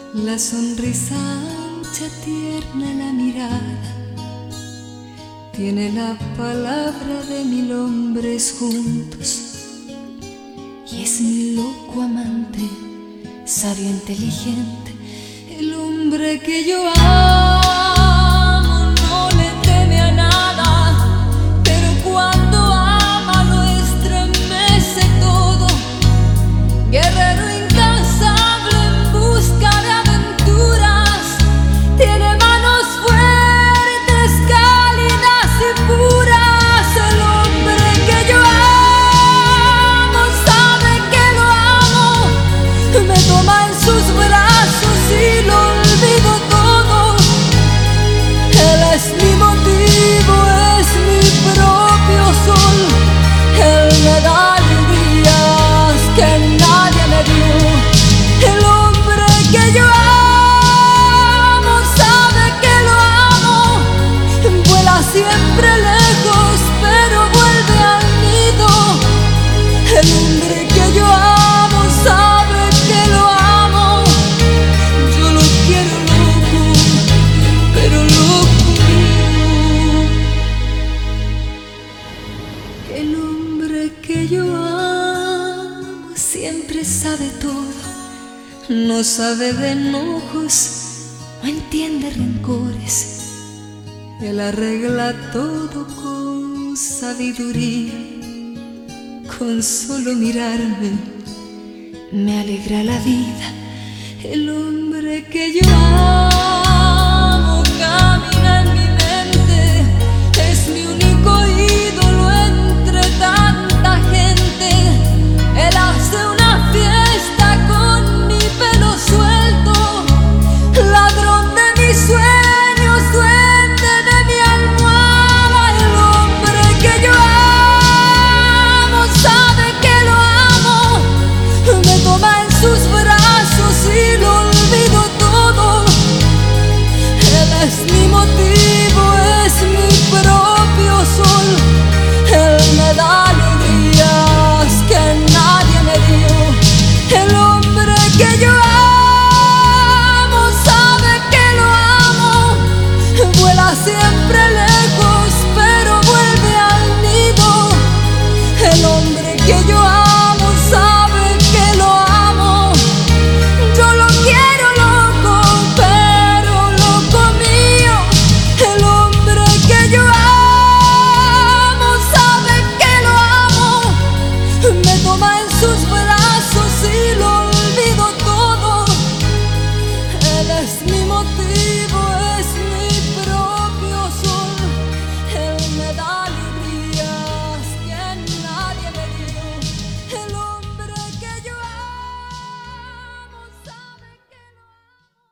La sonrisa ancha, tierna la mirada, tiene la palabra de 1000 hombres juntos. Y es mi loco amante, sabio, inteligente, el hombre que yo amo. No le teme a nada, pero cuando ama lo estremece todo. Guerrero incansable en busca de aventuras, tiene manos fuertes, cálidas y puras. El hombre que yo amo sabe que lo amo, me toma en sus brazos y lo olvido todo. Él es mi motivo, es mi propio sol. Él me da alegrías que nadie me dio. El hombre que yo amo sabe que lo amo. Vuela siempre lejos, pero vuelve al nido. El hombre que yo amo sabe que lo amo. Yo lo quiero loco, pero loco mío. El hombre que yo amo siempre sabe todo, no sabe de enojos, no entiende rencores. Él arregla todo con sabiduría, con solo mirarme me alegra la vida. El hombre que yo amo